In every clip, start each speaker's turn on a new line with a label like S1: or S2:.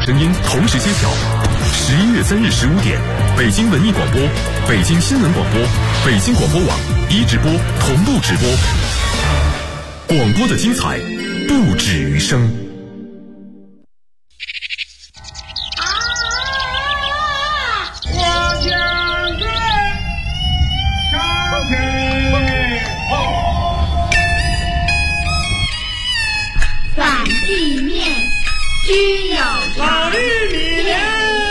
S1: 声音同时揭晓。11月3日15点，北京文艺广播、北京新闻广播、北京广播网一直播同步直播，广播的精彩不止于声。
S2: 反地面须有
S3: 老玉米莲，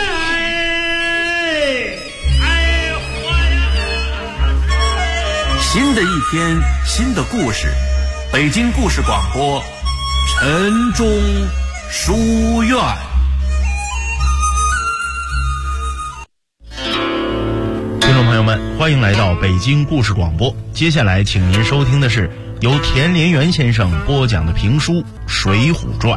S4: 新的一天，新的故事，北京故事广播，晨钟书院。听众朋友们，欢迎来到北京故事广播。接下来，请您收听的是由田连元先生播讲的评书《水浒传》。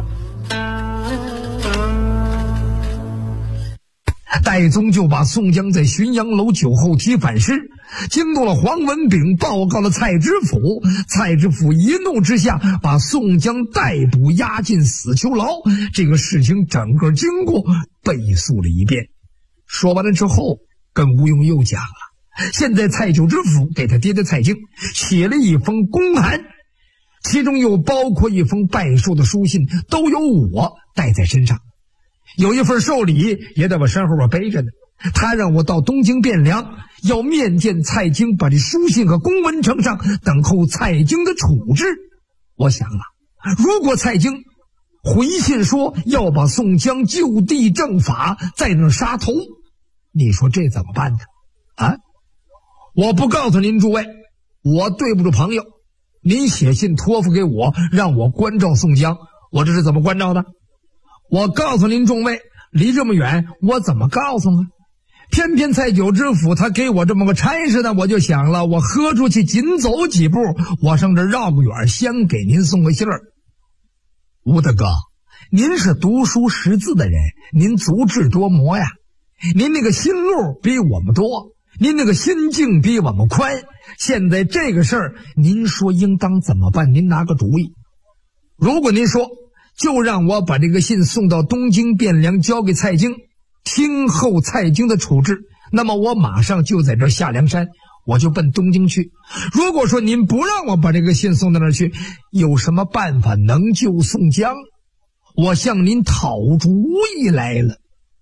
S5: 戴宗就把宋江在浔阳楼酒后提反诗惊动了黄文炳，报告了蔡知府。蔡知府一怒之下把宋江逮捕押进死囚牢。这个事情整个经过背述了一遍。说完了之后，跟吴用又讲了，现在蔡九知府给他爹爹蔡京写了一封公函，其中又包括一封拜寿的书信，都由我带在身上。有一份寿礼也在我身后边背着呢。他让我到东京汴梁，要面见蔡京，把这书信和公文呈上，等候蔡京的处置。我想了，如果蔡京回信说要把宋江就地正法，在那杀头，你说这怎么办呢？啊，我不告诉您诸位，我对不住朋友。您写信托付给我，让我关照宋江，我这是怎么关照的？我告诉您众位，离这么远，我怎么告诉啊？偏偏蔡九知府他给我这么个差事呢，我就想了，我喝出去紧走几步，我上这绕个远，先给您送个信儿。吴大哥，您是读书识字的人，您足智多谋呀，您那个心路比我们多，您那个心境比我们宽。现在这个事儿，您说应当怎么办？您拿个主意。如果您说就让我把这个信送到东京汴梁，交给蔡京，听候蔡京的处置，那么我马上就在这下梁山，我就奔东京去。如果说您不让我把这个信送到那儿去，有什么办法能救宋江？我向您讨主意来了。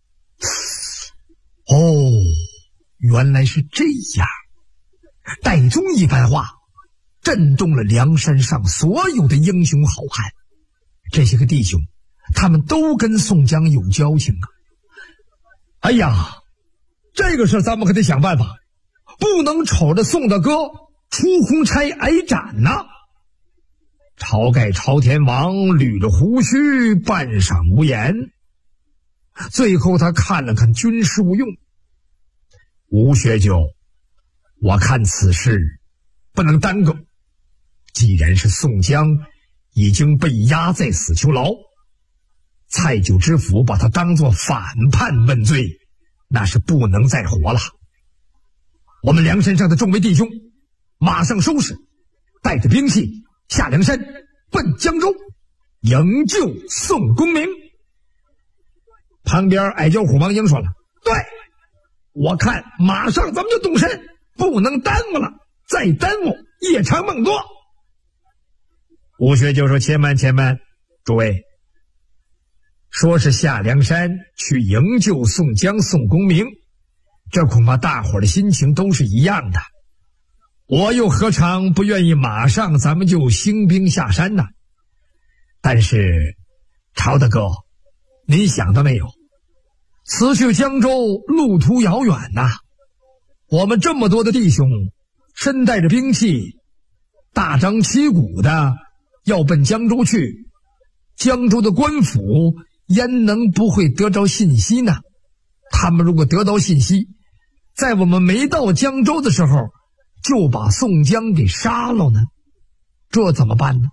S5: 哦，原来是这样。戴宗一番话震动了梁山上所有的英雄好汉。这些个弟兄，他们都跟宋江有交情啊。哎呀，这个事咱们可得想办法，不能瞅着宋大哥出红差挨斩呐。晁盖朝天王捋着胡须，半晌无言。最后他看了看军师吴用，吴学究，我看此事不能耽搁。既然是宋江已经被押在死囚牢，蔡九知府把他当作反叛问罪，那是不能再活了。我们梁山上的众位弟兄马上收拾，带着兵器下梁山，奔江州营救宋公明。旁边矮脚虎王英说了，对，我看马上咱们就动身，不能耽误了，再耽误夜长梦多。吴学就说，且慢，诸位，说是下梁山去营救宋江、宋公明，这恐怕大伙儿的心情都是一样的。我又何尝不愿意马上咱们就兴兵下山呢？但是晁大哥，您想到没有，此去江州路途遥远呐，我们这么多的弟兄身带着兵器，大张旗鼓的要奔江州去，江州的官府焉能不会得着信息呢？他们如果得到信息，在我们没到江州的时候就把宋江给杀了呢，这怎么办呢？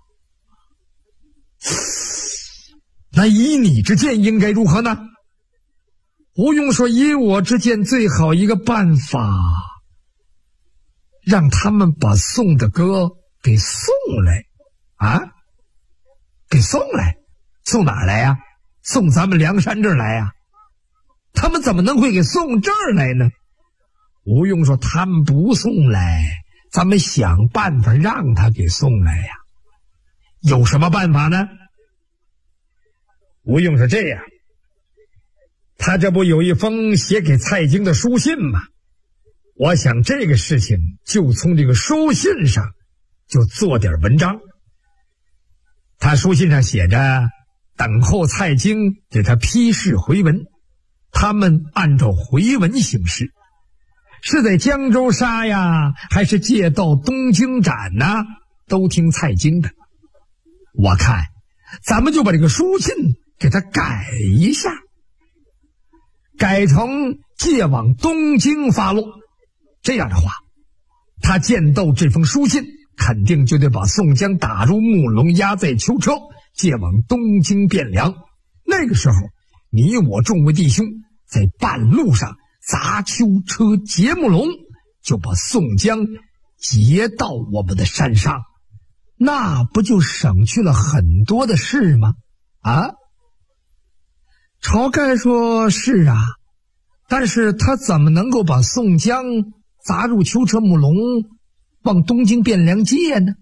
S5: 那以你之见应该如何呢？吴用说，以我之见，最好一个办法，让他们把宋大哥给送来啊，给送来。送哪儿来呀？ 送咱们梁山这儿来啊？他们怎么能会给送这儿来呢？吴用说他们不送来，咱们想办法让他给送来呀。有什么办法呢？吴用说这样，他这不有一封写给蔡京的书信吗？我想这个事情就从这个书信上就做点文章。他书信上写着等候蔡京给他批示回文，他们按照回文行事，是在江州杀呀，还是借到东京斩呢？都听蔡京的。我看咱们就把这个书信给他改一下，改成借往东京发落。这样的话，他见到这封书信，肯定就得把宋江打入木笼，押在囚车，借往东京汴梁。那个时候，你我众位弟兄在半路上砸囚车劫木笼，就把宋江劫到我们的山上，那不就省去了很多的事吗？啊？晁盖说是啊，但是他怎么能够把宋江砸入囚车木笼，往东京汴梁借呢？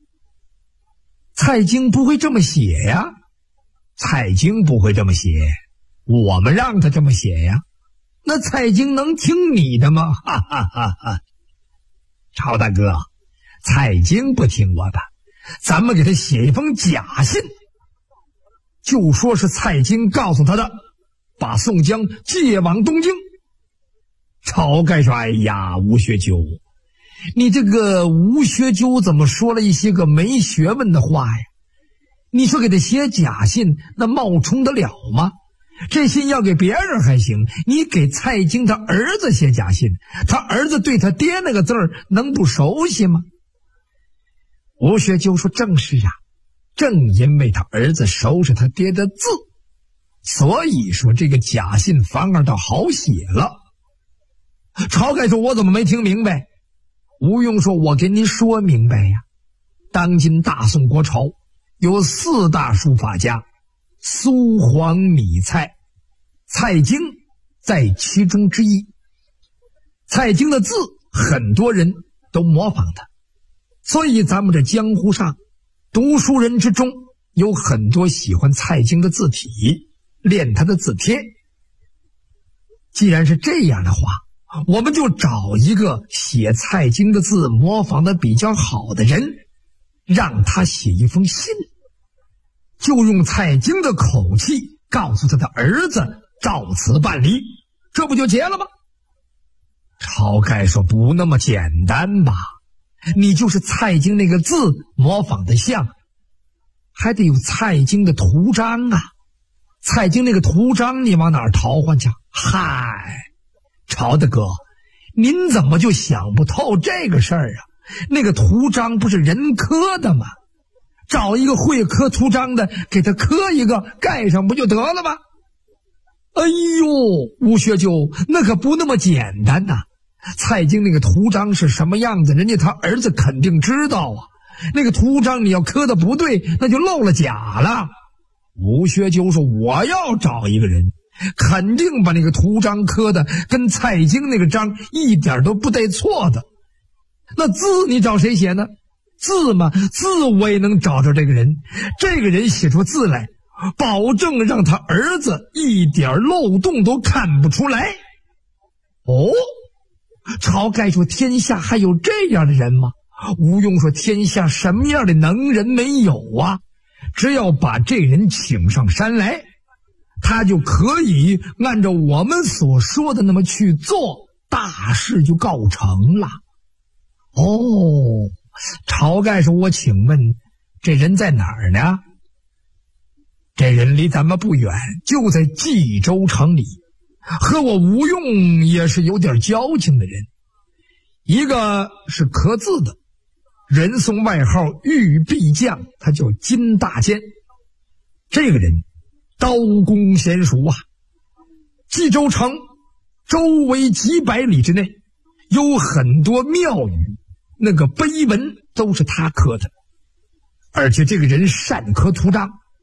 S5: 蔡京不会这么写呀，蔡京不会这么写，我们让他这么写呀。那蔡京能听你的吗？哈哈哈哈！晁大哥，蔡京不听我的，咱们给他写一封假信，就说是蔡京告诉他的，把宋江借往东京。晁盖说：“哎呀，吴学究，你这个吴学究怎么说了一些个没学问的话呀？你说给他写假信，那冒充得了吗？这信要给别人还行，你给蔡京他儿子写假信，他儿子对他爹那个字儿能不熟悉吗？”吴学究说：“正是啊，正因为他儿子熟识他爹的字，所以说这个假信反而倒好写了。”晁盖说：“我怎么没听明白？”吴用说：“我给您说明白呀。当今大宋国朝有4大书法家，苏黄米蔡，蔡京在其中之一。蔡京的字很多人都模仿他，所以咱们这江湖上读书人之中有很多喜欢蔡京的字体，练他的字帖。既然是这样的话，我们就找一个写蔡京的字模仿的比较好的人，让他写一封信，就用蔡京的口气告诉他的儿子照此办理，这不就结了吗？晁盖说：“不那么简单吧，你就是蔡京那个字模仿的像，还得有蔡京的图章啊，蔡京那个图章你往哪儿淘换去？嗨，晁大哥，您怎么就想不透这个事儿啊？那个图章不是人刻的吗？找一个会刻图章的，给他刻一个盖上不就得了吗？”哎呦，吴学究，那可不那么简单呐！蔡京那个图章是什么样子，人家他儿子肯定知道啊。那个图章你要刻的不对，那就漏了假了。吴学究说：“我要找一个人，肯定把那个图章刻的跟蔡京那个章一点都不带错的。那字你找谁写呢？字嘛，字我也能找着这个人，这个人写出字来，保证让他儿子一点漏洞都看不出来。”哦，晁盖说：“天下还有这样的人吗？”吴用说：“天下什么样的能人没有啊？只要把这人请上山来，他就可以按照我们所说的那么去做，大事就告成了。”哦，晁盖说：“我请问这人在哪儿呢？”这人离咱们不远，就在冀州城里，和我吴用也是有点交情的人。一个是刻字的，人送外号玉臂将，他叫金大坚。这个人刀工娴熟啊。冀州城周围几百里之内有很多庙宇，那个碑文都是他刻的，而且这个人善刻图章，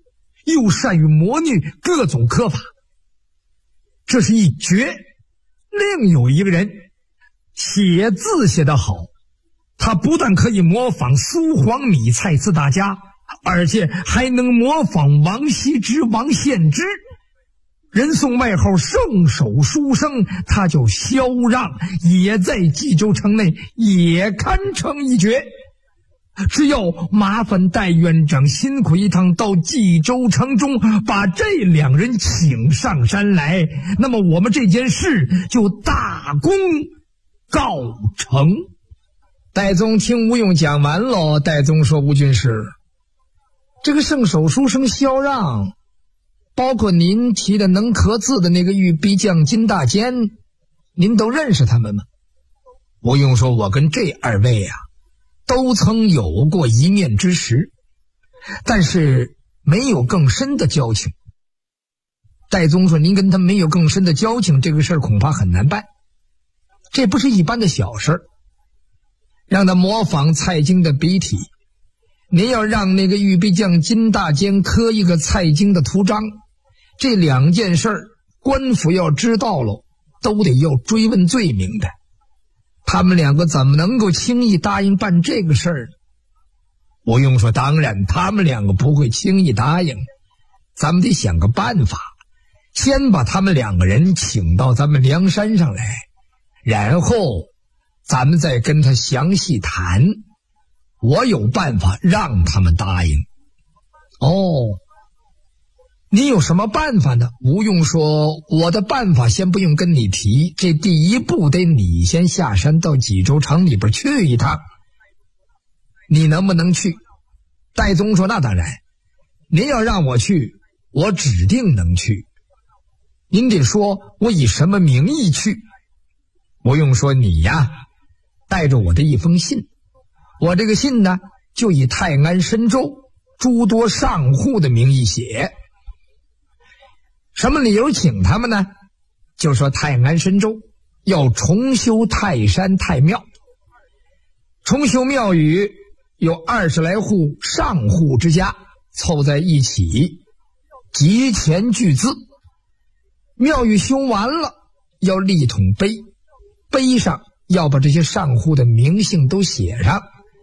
S5: 又善于魔女，各种科法。这是一绝。另有一个人写字写得好，他不但可以模仿苏黄米蔡四大家，而且还能模仿王羲之、王献之。人送外号圣手书生，他叫萧让，也在冀州城内，也堪称一绝。只要麻烦戴院长辛苦一趟到冀州城中，把这两人请上山来，那么我们这件事就大功告成。戴宗听吴用讲完了，戴宗说：“吴军师，这个圣手书生萧让，包括您提的能刻字的那个玉壁将金大坚，您都认识他们吗？”吴用说：“我跟这二位啊都曾有过一面之时，但是没有更深的交情。”戴宗说：“您跟他没有更深的交情，这个事儿恐怕很难办。这不是一般的小事儿。让他模仿蔡京的笔体，您要让那个玉壁将金大坚刻一个蔡京的图章，这两件事儿，官府要知道了，都得要追问罪名的。他们两个怎么能够轻易答应办这个事儿呢？”吴用说：“当然，他们两个不会轻易答应，咱们得想个办法，先把他们两个人请到咱们梁山上来，然后咱们再跟他详细谈。我有办法让他们答应。”“哦，你有什么办法呢？”吴用说：“我的办法先不用跟你提，这第一步得你先下山到冀州城里边去一趟，你能不能去？”戴宗说：“那当然，您要让我去，我指定能去。您得说我以什么名义去。”吴用说：“你呀，带着我的一封信，我这个信呢，就以泰安深州诸多上户的名义写。什么理由请他们呢？就说泰安深州要重修泰山太庙，重修庙宇有20来户上户之家凑在一起，集钱聚资。庙宇修完了，要立桶碑，碑上要把这些上户的名姓都写上。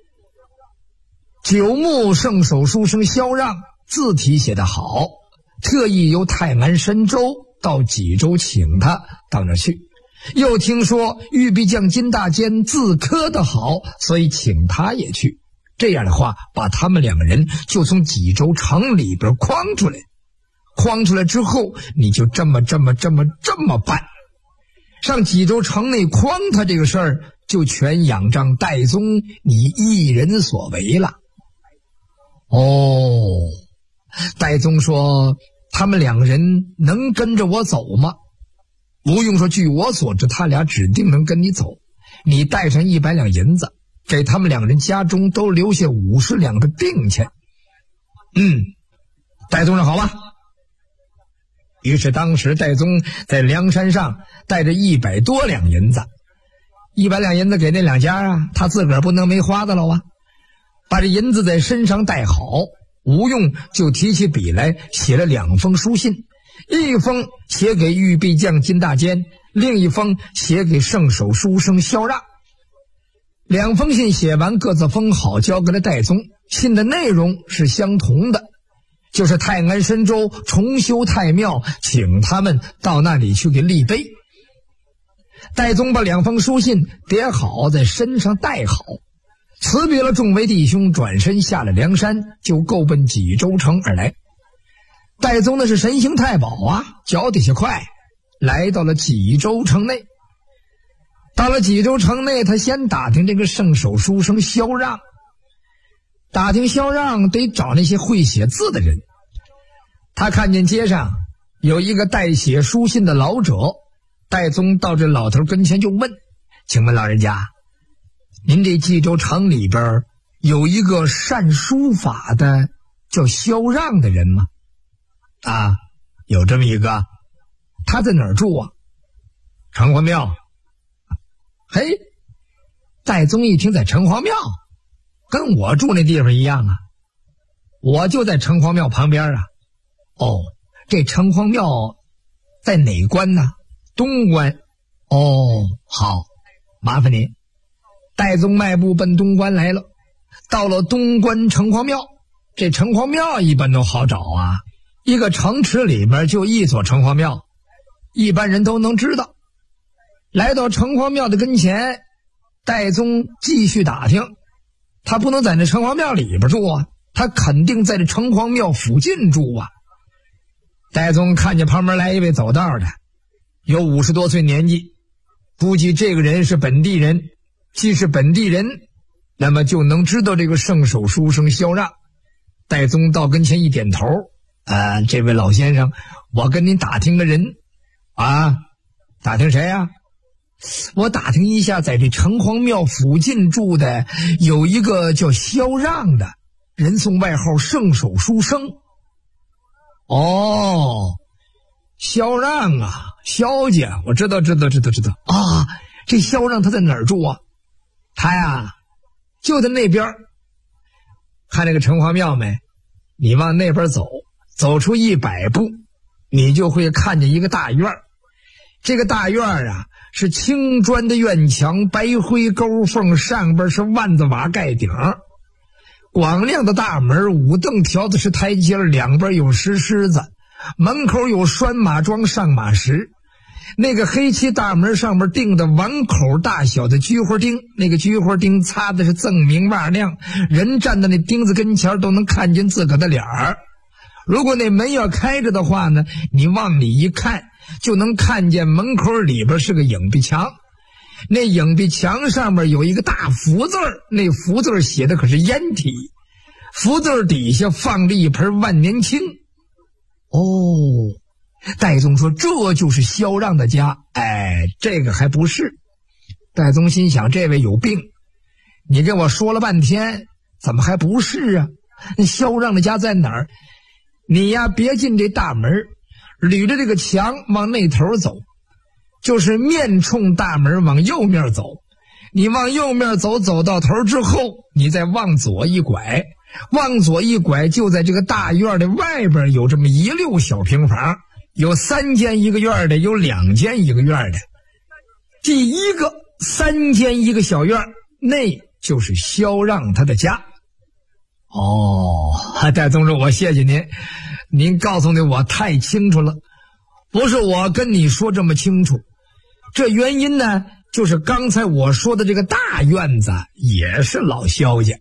S5: 九牧圣手书生萧让字体写得好，特意由泰安深州到冀州请他到那儿去。又听说玉壁将金大坚字刻得好，所以请他也去。这样的话，把他们两个人就从冀州城里边诓出来。诓出来之后，你就这么办。上冀州城内诓他这个事儿，就全仰仗戴宗你一人所为了。”哦，戴宗说：“他们两个人能跟着我走吗？”吴用说：“据我所知，他俩指定能跟你走。你带上100两银子，给他们两个人家中都留下50两的定钱。”戴宗说：“好吧。”于是当时戴宗在梁山上带着100多两银子，100两银子给那两家啊，他自个儿不能没花的了啊。把这银子在身上带好，吴用就提起笔来写了2封书信，一封写给玉壁将金大坚，另一封写给圣手书生萧让。2封信写完，各自封好，交给了戴宗。信的内容是相同的，就是泰安深州重修太庙，请他们到那里去给立碑。戴宗把2封书信叠好，在身上带好，辞别了众位弟兄，转身下了梁山，就够奔冀州城而来。戴宗那是神行太保啊，脚底下快，来到了冀州城内。到了冀州城内，他先打听这个圣手书生萧让。打听萧让得找那些会写字的人。他看见街上有一个代写书信的老者，戴宗到这老头跟前就问：“请问老人家，您这冀州城里边有一个善书法的叫萧让的人吗？”“啊，有这么一个。”“他在哪儿住啊？”“城隍庙。”“嘿！”戴宗一听在城隍庙，跟我住那地方一样啊，我就在城隍庙旁边啊。 哦，这城隍庙在哪关呢？东关。哦，好，麻烦您。戴宗迈步奔东关来了。到了东关城隍庙，这城隍庙一般都好找啊，一个城池里边就一所城隍庙，一般人都能知道。来到城隍庙的跟前，戴宗继续打听，他不能在那城隍庙里边住啊，他肯定在这城隍庙附近住啊。戴宗看见旁边来一位走道的，有50多岁年纪，估计这个人是本地人，既是本地人，那么就能知道这个圣手书生萧让。戴宗到跟前一点头，这位老先生，我跟您打听个人啊。打听谁啊？我打听一下，在这城隍庙附近住的有一个叫萧让的人，送外号圣手书生。哦，萧让啊，萧家，我知道啊。这萧让他在哪儿住啊？他呀就在那边。看那个城隍庙没？你往那边走，走出100步，你就会看见一个大院。这个大院啊是青砖的院墙，白灰勾缝，上边是万子瓦盖顶，广亮的大门，5蹬条子是台阶，两边有石狮子，门口有拴马桩上马石。那个黑漆大门上面钉的碗口大小的菊花钉，那个菊花钉擦的是锃明瓦亮，人站在那钉子跟前都能看见自个的脸儿。如果那门要开着的话呢，你往里一看，就能看见门口里边是个影壁墙，那影壁墙上面有一个大福字，那福字写的可是烟体，福字底下放着一盆万年青。哦，戴宗说这就是萧让的家。这个还不是。戴宗心想，这位有病，你跟我说了半天怎么还不是啊？那萧让的家在哪儿？你呀别进这大门，捋着这个墙往那头走，就是面冲大门往右面走。你往右面走，走到头之后，你再往左一拐，往左一拐，就在这个大院的外边有这么一溜小平房，有3间一个院的，有2间一个院的。第一个3间一个小院，那就是萧让他的家。戴宗说，我谢谢您，您告诉的我太清楚了，不是我跟你说这么清楚，这原因呢就是刚才我说的这个大院子也是老萧家。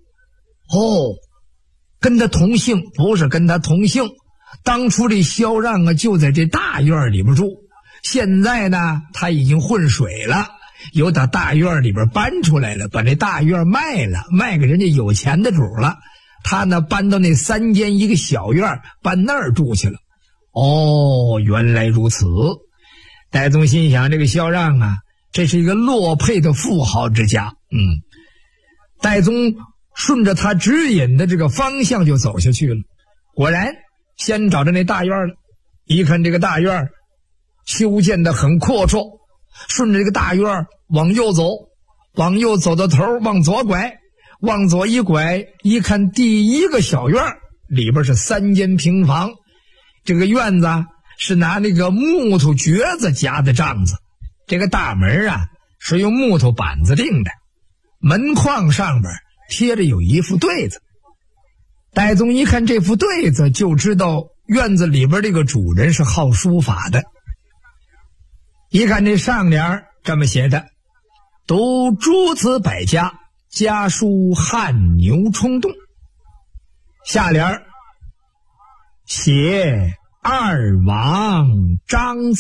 S5: 跟他同姓？不是跟他同姓，当初这萧让啊就在这大院里边住，现在呢他已经混水了，由打大院里边搬出来了，把这大院卖了，卖给人家有钱的主了。他呢搬到那3间一个小院，搬那儿住去了。原来如此。戴宗心想，这个萧让啊，这是一个落魄的富豪之家。戴宗顺着他指引的这个方向就走下去了。果然先找着那大院了，一看这个大院修建的很阔绰，顺着这个大院往右走，往右走到头往左拐，往左一拐，一看第一个小院，里边是3间平房。这个院子是拿那个木头橛子夹的帐子，这个大门啊是用木头板子钉的，门框上边贴着有一副对子。戴宗一看这副对子，就知道院子里边这个主人是好书法的。一看这上联这么写的，读诸子百家，家书汗牛冲动。下联写二王张